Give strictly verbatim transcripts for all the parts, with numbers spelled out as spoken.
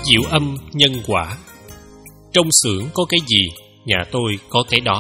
Diệu âm nhân quả. Trong xưởng có cái gì, nhà tôi có cái đó.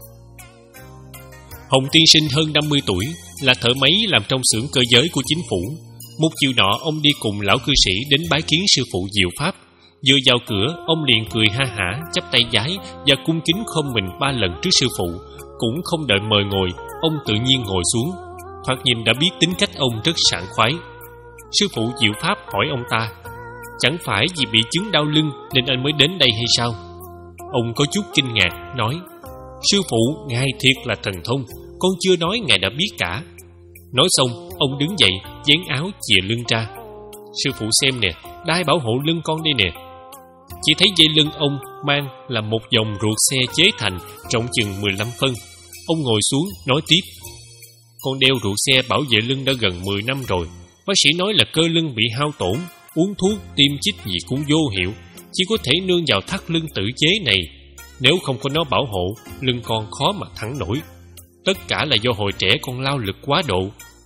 Hồng tiên sinh hơn năm mươi tuổi, là thợ máy làm trong xưởng cơ giới của chính phủ. Một chiều nọ, ông đi cùng lão cư sĩ đến bái kiến sư phụ Diệu Pháp. Vừa vào cửa, ông liền cười ha hả, chắp tay vái và cung kính khom mình ba lần trước sư phụ. Cũng không đợi mời ngồi, ông tự nhiên ngồi xuống. Thoạt nhìn đã biết tính cách ông rất sảng khoái. Sư phụ Diệu Pháp hỏi ông ta: chẳng phải vì bị chứng đau lưng nên anh mới đến đây hay sao? Ông có chút kinh ngạc, nói: sư phụ, ngài thiệt là thần thông, con chưa nói ngài đã biết cả. Nói xong, ông đứng dậy, vén áo chìa lưng ra. Sư phụ xem nè, đai bảo hộ lưng con đây nè. Chỉ thấy dây lưng ông mang là một dòng ruột xe chế thành, trọng chừng mười lăm phân. Ông ngồi xuống, nói tiếp: con đeo ruột xe bảo vệ lưng đã gần mười năm rồi. Bác sĩ nói là cơ lưng bị hao tổn, uống thuốc, tiêm chích gì cũng vô hiệu, chỉ có thể nương vào thắt lưng tự chế này. Nếu không có nó bảo hộ, lưng con khó mà thẳng nổi. Tất cả là do hồi trẻ con lao lực quá độ.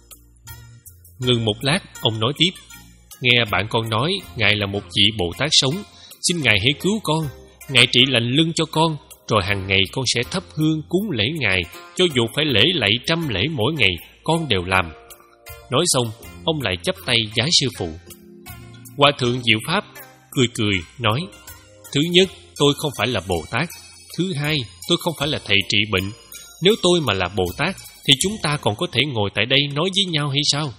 Ngừng một lát, ông nói tiếp: nghe bạn con nói ngài là một vị Bồ Tát sống, xin ngài hãy cứu con. Ngài trị lành lưng cho con, rồi hàng ngày con sẽ thắp hương cúng lễ ngài, cho dù phải lễ lạy trăm lễ mỗi ngày, con đều làm. Nói xong, ông lại chắp tay vái sư phụ. Hòa thượng Diệu Pháp cười cười nói: thứ nhất, tôi không phải là Bồ Tát. Thứ hai, tôi không phải là thầy trị bệnh. Nếu tôi mà là Bồ Tát thì chúng ta còn có thể ngồi tại đây nói với nhau hay sao?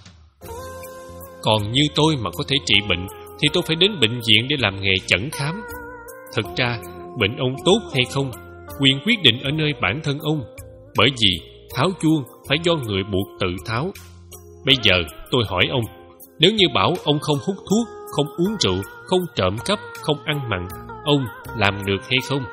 Còn như tôi mà có thể trị bệnh thì tôi phải đến bệnh viện để làm nghề chẩn khám. Thật ra, bệnh ông tốt hay không, quyền quyết định ở nơi bản thân ông. Bởi vì tháo chuông phải do người buộc tự tháo. Bây giờ tôi hỏi ông, nếu như bảo ông không hút thuốc, không uống rượu, không trộm cắp, không ăn mặn, ông làm được hay không?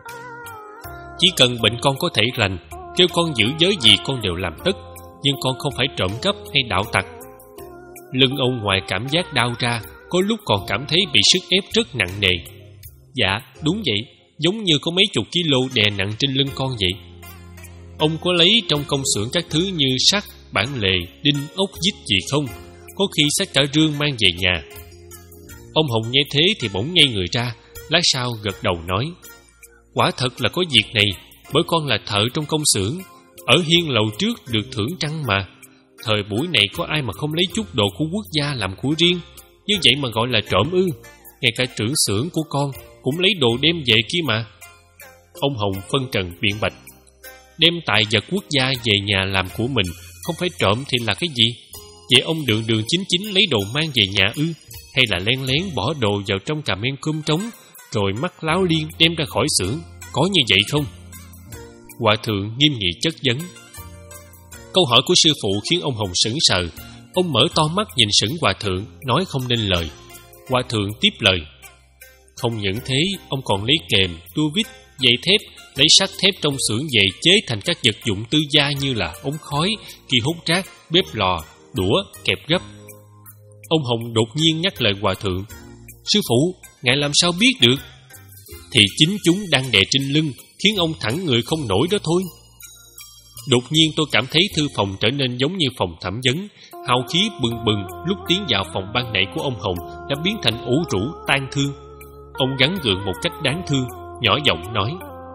Chỉ cần bệnh con có thể lành, kêu con giữ giới gì con đều làm tất, nhưng con không phải trộm cắp hay đạo tặc. Lưng ông ngoài cảm giác đau ra, có lúc còn cảm thấy bị sức ép rất nặng nề. Dạ, đúng vậy, giống như có mấy chục kilo đè nặng trên lưng con vậy. Ông có lấy trong công xưởng các thứ như sắt, bản lề, đinh, ốc, vít gì không? Có khi xách cả rương mang về nhà. Ông Hồng nghe thế thì bỗng ngây người ra, lát sau gật đầu nói: quả thật là có việc này, bởi con là thợ trong công xưởng, ở hiên lầu trước được thưởng trăng mà. Thời buổi này có ai mà không lấy chút đồ của quốc gia làm của riêng, như vậy mà gọi là trộm ư? Ngay cả trưởng xưởng của con cũng lấy đồ đem về kia mà. Ông Hồng phân trần biện bạch: đem tài vật quốc gia về nhà làm của mình, không phải trộm thì là cái gì? Vậy ông đường đường chính chính lấy đồ mang về nhà ư? Hay là len lén bỏ đồ vào trong cà men cơm trống, rồi mắc láo liên đem ra khỏi xưởng, có như vậy không? Hòa thượng nghiêm nghị chất vấn. Câu hỏi của sư phụ khiến ông Hồng sững sờ. Ông mở to mắt nhìn sững hòa thượng, nói không nên lời. Hòa thượng tiếp lời: không những thế, ông còn lấy kềm, tua vít, dây thép, lấy sắt thép trong xưởng về chế thành các vật dụng tư gia như là ống khói, kỳ hút rác, bếp lò, đũa, kẹp gấp. Ông Hồng đột nhiên nhắc lời hòa thượng: sư phụ, ngài làm sao biết được? Thì chính chúng đang đè trên lưng, khiến ông thẳng người không nổi đó thôi. Đột nhiên tôi cảm thấy thư phòng trở nên giống như phòng thẩm vấn, hào khí bừng bừng. Lúc tiến vào phòng ban nãy của ông Hồng đã biến thành ủ rũ tan thương. Ông gắng gượng một cách đáng thương, nhỏ giọng nói: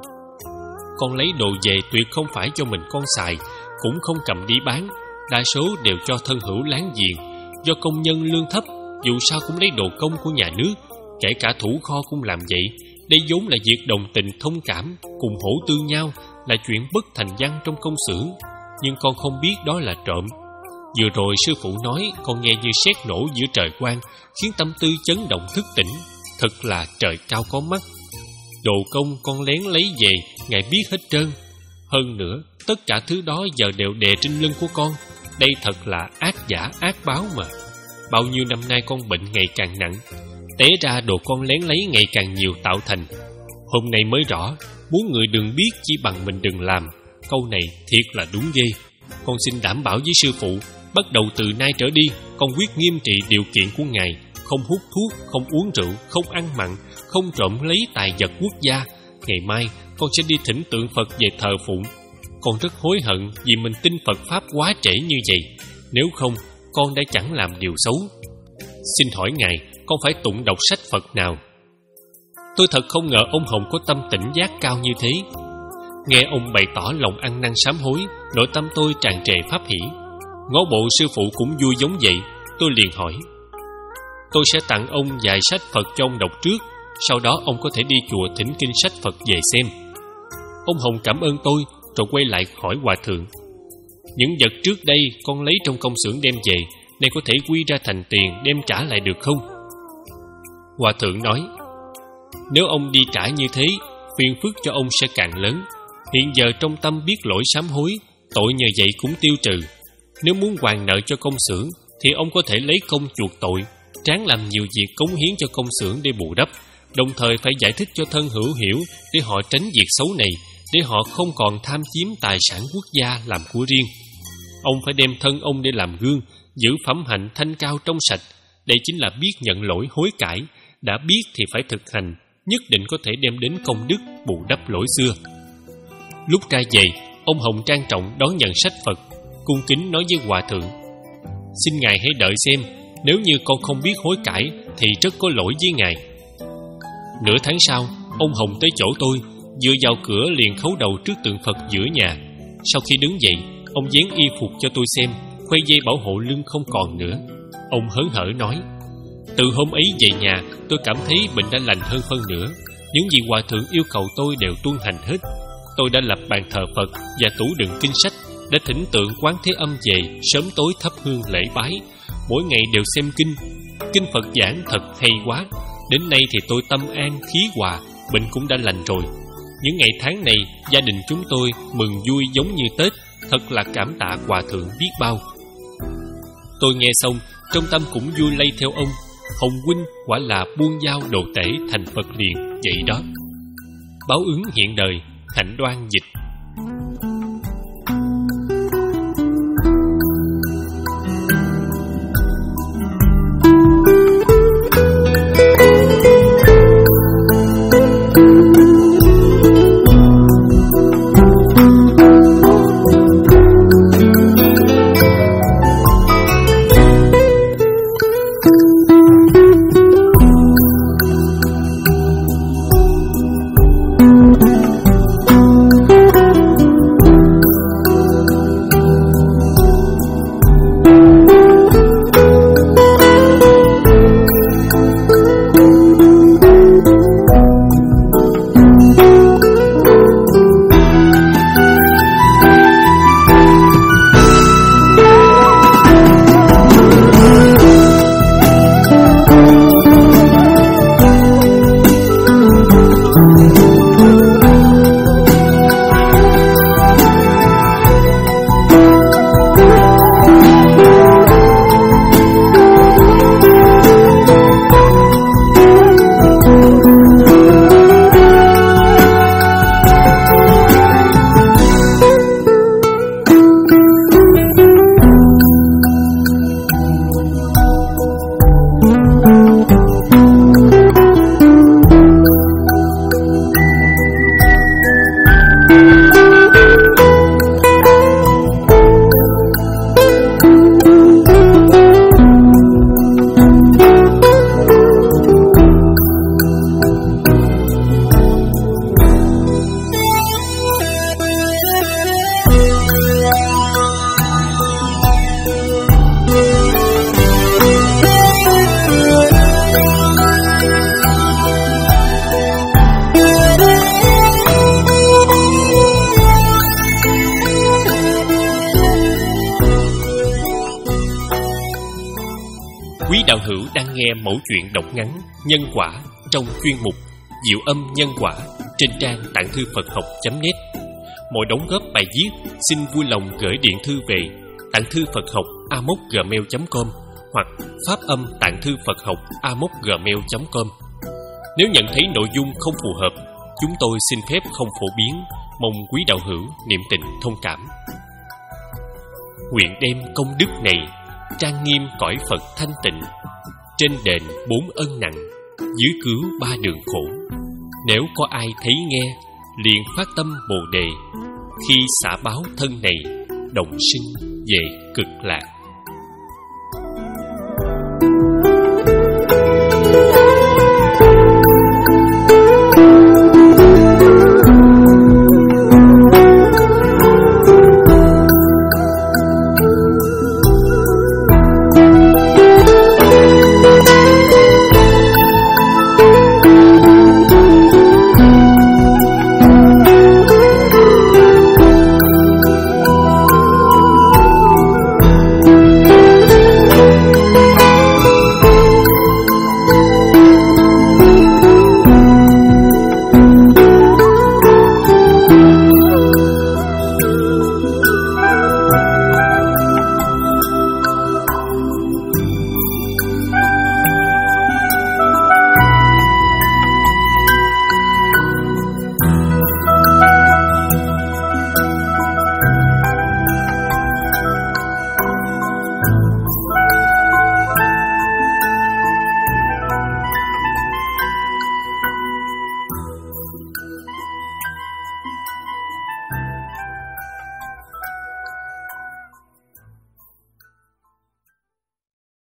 con lấy đồ về tuyệt không phải cho mình con xài, cũng không cầm đi bán, đa số đều cho thân hữu láng giềng. Do công nhân lương thấp, dù sao cũng lấy đồ công của nhà nước, kể cả thủ kho cũng làm vậy. Đây vốn là việc đồng tình thông cảm, cùng hỗ tương nhau, là chuyện bất thành văn trong công xưởng. Nhưng con không biết đó là trộm. Vừa rồi sư phụ nói, con nghe như sét nổ giữa trời quang, khiến tâm tư chấn động thức tỉnh. Thật là trời cao có mắt. Đồ công con lén lấy về, ngài biết hết trơn. Hơn nữa, tất cả thứ đó giờ đều đè trên lưng của con. Đây thật là ác giả ác báo mà. Bao nhiêu năm nay con bệnh ngày càng nặng, té ra đồ con lén lấy ngày càng nhiều tạo thành. Hôm nay mới rõ, muốn người đừng biết chỉ bằng mình đừng làm. Câu này thiệt là đúng ghê. Con xin đảm bảo với sư phụ, bắt đầu từ nay trở đi, con quyết nghiêm trị điều kiện của ngài. Không hút thuốc, không uống rượu, không ăn mặn, không trộm lấy tài vật quốc gia. Ngày mai con sẽ đi thỉnh tượng Phật về thờ phụng. Con rất hối hận vì mình tin Phật Pháp quá trễ như vậy. Nếu không, con đã chẳng làm điều xấu. Xin hỏi ngài, con phải tụng đọc sách Phật nào? Tôi thật không ngờ ông Hồng có tâm tỉnh giác cao như thế. Nghe ông bày tỏ lòng ăn năn sám hối, nội tâm tôi tràn trề pháp hỷ. Ngó bộ sư phụ cũng vui giống vậy. Tôi liền hỏi: tôi sẽ tặng ông vài sách Phật cho ông đọc trước, sau đó ông có thể đi chùa thỉnh kinh sách Phật về xem. Ông Hồng cảm ơn tôi, rồi quay lại hỏi hòa thượng: những vật trước đây con lấy trong công xưởng đem về, nay có thể quy ra thành tiền đem trả lại được không? Hòa thượng nói: nếu ông đi trả như thế, phiền phức cho ông sẽ càng lớn. Hiện giờ trong tâm biết lỗi sám hối, tội nhờ vậy cũng tiêu trừ. Nếu muốn hoàn nợ cho công xưởng thì ông có thể lấy công chuộc tội, ráng làm nhiều việc cống hiến cho công xưởng để bù đắp, đồng thời phải giải thích cho thân hữu hiểu để họ tránh việc xấu này, để họ không còn tham chiếm tài sản quốc gia làm của riêng. Ông phải đem thân ông để làm gương, giữ phẩm hạnh thanh cao trong sạch. Đây chính là biết nhận lỗi hối cải. Đã biết thì phải thực hành, nhất định có thể đem đến công đức bù đắp lỗi xưa. Lúc ra về, ông Hồng trang trọng đón nhận sách Phật, cung kính nói với hòa thượng: xin ngài hãy đợi xem, nếu như con không biết hối cải thì rất có lỗi với ngài. Nửa tháng sau, ông Hồng tới chỗ tôi, vừa vào cửa liền khấu đầu trước tượng Phật giữa nhà. Sau khi đứng dậy, ông vén y phục cho tôi xem, khoe dây bảo hộ lưng không còn nữa. Ông hớn hở nói: từ hôm ấy về nhà, tôi cảm thấy bệnh đã lành hơn phân nửa. Những gì hòa thượng yêu cầu tôi đều tuân hành hết. Tôi đã lập bàn thờ Phật và tủ đựng kinh sách, đã thỉnh tượng Quán Thế Âm về, sớm tối thắp hương lễ bái. Mỗi ngày đều xem kinh. Kinh Phật giảng thật hay quá. Đến nay thì tôi tâm an, khí hòa, bệnh cũng đã lành rồi. Những ngày tháng này, gia đình chúng tôi mừng vui giống như Tết, thật là cảm tạ hòa thượng biết bao. Tôi nghe xong, trong tâm cũng vui lây theo ông. Hồng huynh quả là buông dao đồ tể thành Phật liền vậy đó. Báo ứng hiện đời, Hạnh Đoan dịch. Quý đạo hữu đang nghe mẩu chuyện đọc ngắn Nhân Quả trong chuyên mục Diệu Âm Nhân Quả trên trang tạng thư Phật học chấm net. Mọi đóng góp bài viết xin vui lòng gửi điện thư về tạng thư Phật học a mốc gmail chấm com hoặc pháp âm tạng thư Phật học a mốc gmail chấm com. Nếu nhận thấy nội dung không phù hợp, chúng tôi xin phép không phổ biến, mong quý đạo hữu niệm tình thông cảm. Nguyện đem công đức này trang nghiêm cõi Phật thanh tịnh, trên đền bốn ân nặng, dưới cứu ba đường khổ. Nếu có ai thấy nghe, liền phát tâm Bồ đề, khi xả báo thân này, đồng sinh về cực lạc.